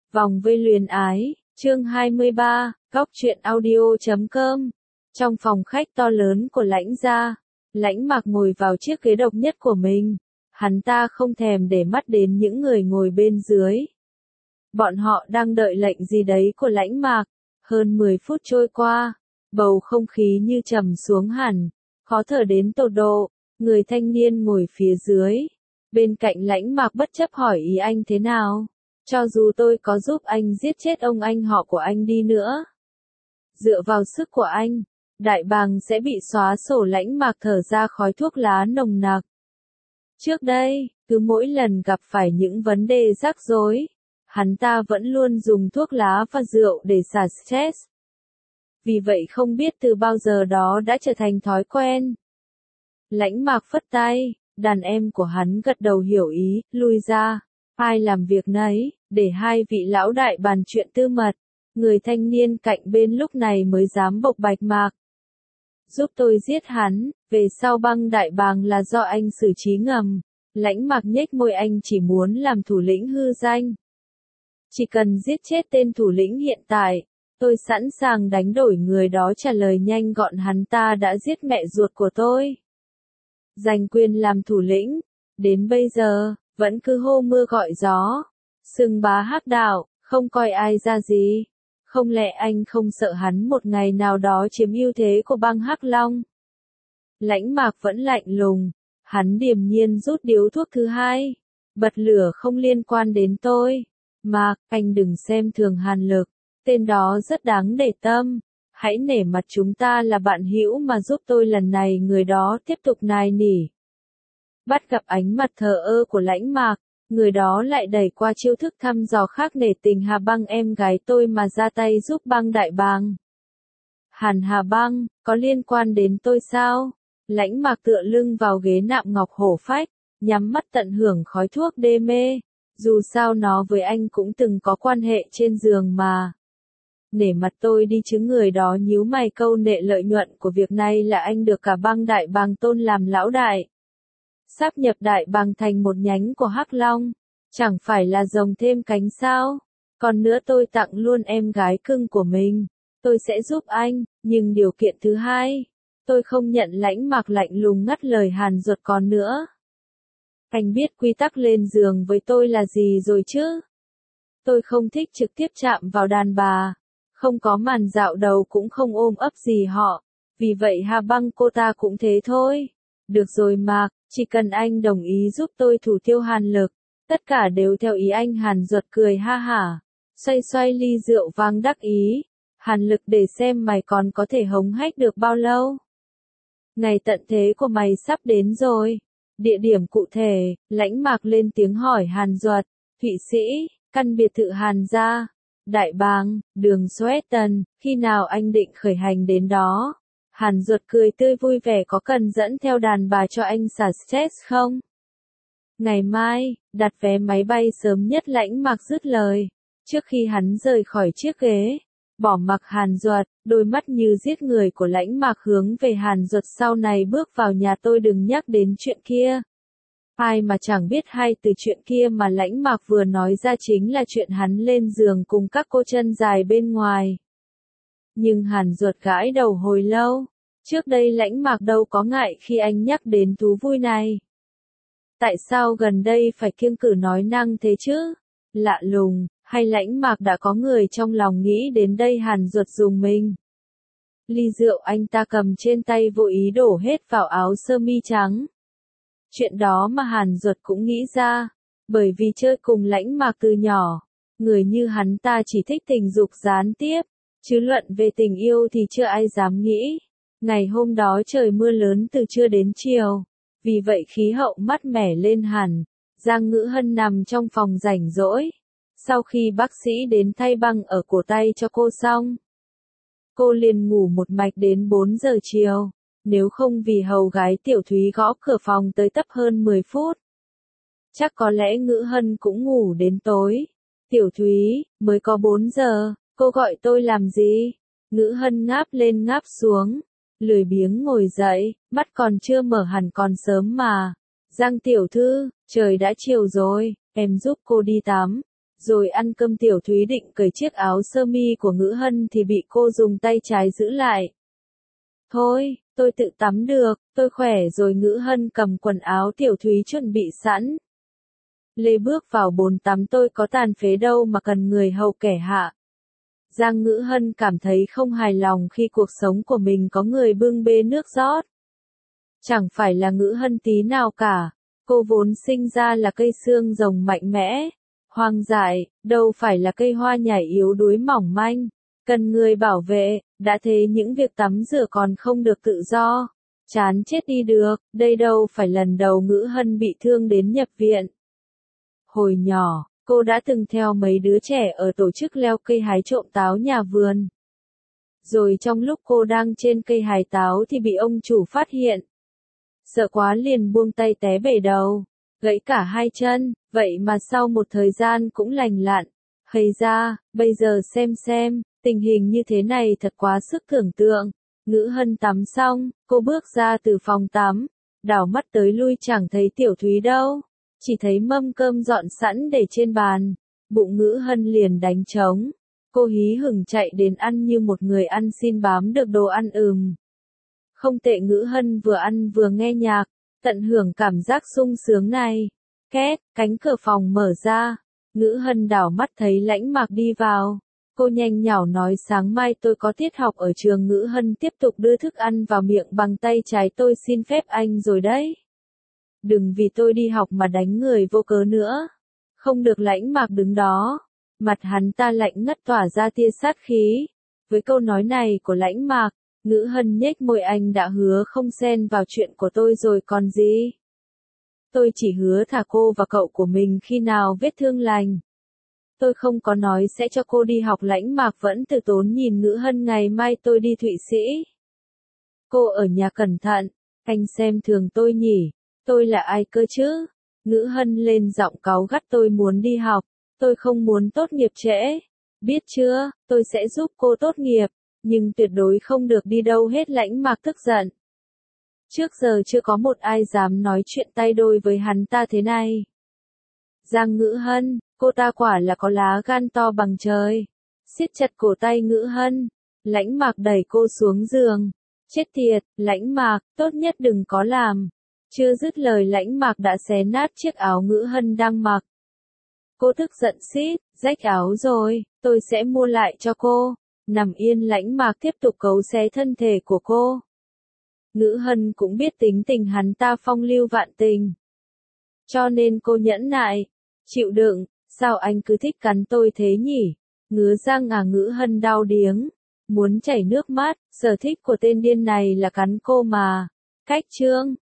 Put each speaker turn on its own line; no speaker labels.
Vòng vây luyến ái, chương 23, góc truyện audio.com. Trong phòng khách to lớn của Lãnh gia, Lãnh Mạc ngồi vào chiếc ghế độc nhất của mình. Hắn ta không thèm để mắt đến những người ngồi bên dưới. Bọn họ đang đợi lệnh gì đấy của Lãnh Mạc. Hơn 10 phút trôi qua, bầu không khí như trầm xuống hẳn, khó thở đến tột độ. Người thanh niên ngồi phía dưới, bên cạnh Lãnh Mạc bất chấp hỏi ý anh thế nào. Cho dù tôi có giúp anh giết chết ông anh họ của anh đi nữa, dựa vào sức của anh, đại bàng sẽ bị xóa sổ. Lãnh Mạc thở ra khói thuốc lá nồng nặc. Trước đây, cứ mỗi lần gặp phải những vấn đề rắc rối, hắn ta vẫn luôn dùng thuốc lá và rượu để xả stress. Vì vậy không biết từ bao giờ đó đã trở thành thói quen. Lãnh Mạc phất tay, đàn em của hắn gật đầu hiểu ý, lui ra. Ai làm việc nấy, để hai vị lão đại bàn chuyện tư mật. Người thanh niên cạnh bên lúc này mới dám bộc bạch Mạc. Giúp tôi giết hắn, về sau băng đại bàng là do anh xử trí ngầm. Lãnh Mạc nhếch môi, anh chỉ muốn làm thủ lĩnh hư danh. Chỉ cần giết chết tên thủ lĩnh hiện tại, tôi sẵn sàng đánh đổi người đó trả lời nhanh gọn. Hắn ta đã giết mẹ ruột của tôi, giành quyền làm thủ lĩnh, đến bây giờ vẫn cứ hô mưa gọi gió, xưng bá hắc đạo, không coi ai ra gì. Không lẽ anh không sợ hắn một ngày nào đó chiếm ưu thế của băng Hắc Long? Lãnh Mạc vẫn lạnh lùng, hắn điềm nhiên rút điếu thuốc thứ hai, bật lửa. Không liên quan đến tôi. Mạc, anh đừng xem thường Hàn Lực, tên đó rất đáng để tâm. Hãy nể mặt chúng ta là bạn hữu mà giúp tôi lần này. Người đó tiếp tục nài nỉ. Bắt gặp ánh mặt thờ ơ của Lãnh Mạc, người đó lại đẩy qua chiêu thức thăm dò khác. Nể tình Hà Băng em gái tôi mà ra tay giúp băng đại bàng. Hàn Hà Băng, có liên quan đến tôi sao? Lãnh Mạc tựa lưng vào ghế nạm ngọc hổ phách, nhắm mắt tận hưởng khói thuốc đê mê. Dù sao nó với anh cũng từng có quan hệ trên giường mà. Nể mặt tôi đi chứ. Người đó nhíu mày, câu nệ lợi nhuận của việc này là anh được cả băng đại bàng tôn làm lão đại. Sáp nhập đại bàng thành một nhánh của Hắc Long, chẳng phải là rồng thêm cánh sao? Còn nữa tôi tặng luôn em gái cưng của mình. Tôi sẽ giúp anh, nhưng điều kiện thứ hai, tôi không nhận. Lãnh Mạc lạnh lùng ngắt lời Hàn Duật. Còn nữa, anh biết quy tắc lên giường với tôi là gì rồi chứ? Tôi không thích trực tiếp chạm vào đàn bà, không có màn dạo đầu cũng không ôm ấp gì họ. Vì vậy Hà Băng cô ta cũng thế thôi. Được rồi Mạc, chỉ cần anh đồng ý giúp tôi thủ tiêu Hàn Lực, tất cả đều theo ý anh. Hàn Duật cười ha hả, xoay xoay ly rượu vang đắc ý. Hàn Lực, để xem mày còn có thể hống hách được bao lâu. Ngày tận thế của mày sắp đến rồi. Địa điểm cụ thể, Lãnh Mạc lên tiếng hỏi Hàn Duật. Thụy Sĩ, căn biệt thự Hàn gia. Đại bàng, đường Swetton, khi nào anh định khởi hành đến đó? Hàn Duật cười tươi vui vẻ. Có cần dẫn theo đàn bà cho anh xả stress không? Ngày mai, đặt vé máy bay sớm nhất. Lãnh Mạc dứt lời. Trước khi hắn rời khỏi chiếc ghế, bỏ mặc Hàn Duật, đôi mắt như giết người của Lãnh Mạc hướng về Hàn Duật. Sau này bước vào nhà tôi đừng nhắc đến chuyện kia. Ai mà chẳng biết hai từ chuyện kia mà Lãnh Mạc vừa nói ra chính là chuyện hắn lên giường cùng các cô chân dài bên ngoài. Nhưng Hàn Duật gãi đầu hồi lâu. Trước đây Lãnh Mạc đâu có ngại khi anh nhắc đến thú vui này. Tại sao gần đây phải kiêng cữ nói năng thế chứ? Lạ lùng, hay Lãnh Mạc đã có người trong lòng nghĩ đến đây? Hàn Duật dùng mình. Ly rượu anh ta cầm trên tay vô ý đổ hết vào áo sơ mi trắng. Chuyện đó mà Hàn Duật cũng nghĩ ra, bởi vì chơi cùng Lãnh Mạc từ nhỏ, người như hắn ta chỉ thích tình dục gián tiếp, chứ luận về tình yêu thì chưa ai dám nghĩ. Ngày hôm đó trời mưa lớn từ trưa đến chiều, vì vậy khí hậu mát mẻ lên hẳn. Giang Ngữ Hân nằm trong phòng rảnh rỗi. Sau khi bác sĩ đến thay băng ở cổ tay cho cô xong, cô liền ngủ một mạch đến 4 giờ chiều. Nếu không vì hầu gái Tiểu Thúy gõ cửa phòng tới tấp hơn 10 phút, chắc có lẽ Ngữ Hân cũng ngủ đến tối. Tiểu Thúy, mới có 4 giờ, cô gọi tôi làm gì? Ngữ Hân ngáp lên ngáp xuống, lười biếng ngồi dậy, mắt còn chưa mở hẳn, còn sớm mà. Giang tiểu thư, trời đã chiều rồi, em giúp cô đi tắm. Rồi ăn cơm Tiểu Thúy định cởi chiếc áo sơ mi của Ngữ Hân thì bị cô dùng tay trái giữ lại. Thôi, tôi tự tắm được, tôi khỏe rồi. Ngữ Hân cầm quần áo Tiểu Thúy chuẩn bị sẵn. Lê bước vào bồn tắm, tôi có tàn phế đâu mà cần người hầu kẻ hạ. Giang Ngữ Hân cảm thấy không hài lòng khi cuộc sống của mình có người bưng bê nước rót. Chẳng phải là Ngữ Hân tí nào cả, cô vốn sinh ra là cây xương rồng mạnh mẽ, hoang dại, đâu phải là cây hoa nhài yếu đuối mỏng manh, cần người bảo vệ, đã thế những việc tắm rửa còn không được tự do. Chán chết đi được, đây đâu phải lần đầu Ngữ Hân bị thương đến nhập viện. Hồi nhỏ, cô đã từng theo mấy đứa trẻ ở tổ chức leo cây hái trộm táo nhà vườn. Rồi trong lúc cô đang trên cây hái táo thì bị ông chủ phát hiện. Sợ quá liền buông tay té bể đầu, gãy cả hai chân, vậy mà sau một thời gian cũng lành lặn. Hây ra, bây giờ xem, tình hình như thế này thật quá sức tưởng tượng. Ngữ Hân tắm xong, cô bước ra từ phòng tắm, đảo mắt tới lui chẳng thấy Tiểu Thúy đâu. Chỉ thấy mâm cơm dọn sẵn để trên bàn, bụng Ngữ Hân liền đánh trống. Cô hí hửng chạy đến ăn như một người ăn xin bám được đồ ăn Không tệ. Ngữ Hân vừa ăn vừa nghe nhạc, tận hưởng cảm giác sung sướng này. Két, cánh cửa phòng mở ra, Ngữ Hân đảo mắt thấy Lãnh Mạc đi vào. Cô nhanh nhảu nói sáng mai tôi có tiết học ở trường. Ngữ Hân tiếp tục đưa thức ăn vào miệng bằng tay trái. Tôi xin phép anh rồi đấy. Đừng vì tôi đi học mà đánh người vô cớ nữa. Không được. Lãnh Mạc đứng đó. Mặt hắn ta lạnh ngắt tỏa ra tia sát khí. Với câu nói này của Lãnh Mạc, Ngữ Hân nhếch môi. Anh đã hứa không xen vào chuyện của tôi rồi còn gì. Tôi chỉ hứa thả cô và cậu của mình khi nào vết thương lành. Tôi không có nói sẽ cho cô đi học. Lãnh Mạc vẫn từ tốn nhìn Ngữ Hân. Ngày mai tôi đi Thụy Sĩ. Cô ở nhà cẩn thận. Anh xem thường tôi nhỉ. Tôi là ai cơ chứ? Ngữ Hân lên giọng cáu gắt. Tôi muốn đi học. Tôi không muốn tốt nghiệp trễ. Biết chưa, tôi sẽ giúp cô tốt nghiệp. Nhưng tuyệt đối không được đi đâu hết. Lãnh Mạc tức giận. Trước giờ chưa có một ai dám nói chuyện tay đôi với hắn ta thế này. Giang Ngữ Hân, cô ta quả là có lá gan to bằng trời. Siết chặt cổ tay Ngữ Hân. Lãnh Mạc đẩy cô xuống giường. Chết tiệt, Lãnh Mạc, tốt nhất đừng có làm. Chưa dứt lời Lãnh Mạc đã xé nát chiếc áo Ngữ Hân đang mặc. Cô tức giận xít, rách áo rồi, tôi sẽ mua lại cho cô. Nằm yên. Lãnh Mạc tiếp tục cấu xé thân thể của cô. Ngữ Hân cũng biết tính tình hắn ta phong lưu vạn tình. Cho nên cô nhẫn nại, chịu đựng. Sao anh cứ thích cắn tôi thế nhỉ? Ngứa răng à? Ngữ Hân đau điếng, muốn chảy nước mắt. Sở thích của tên điên này là cắn cô mà. Cách chương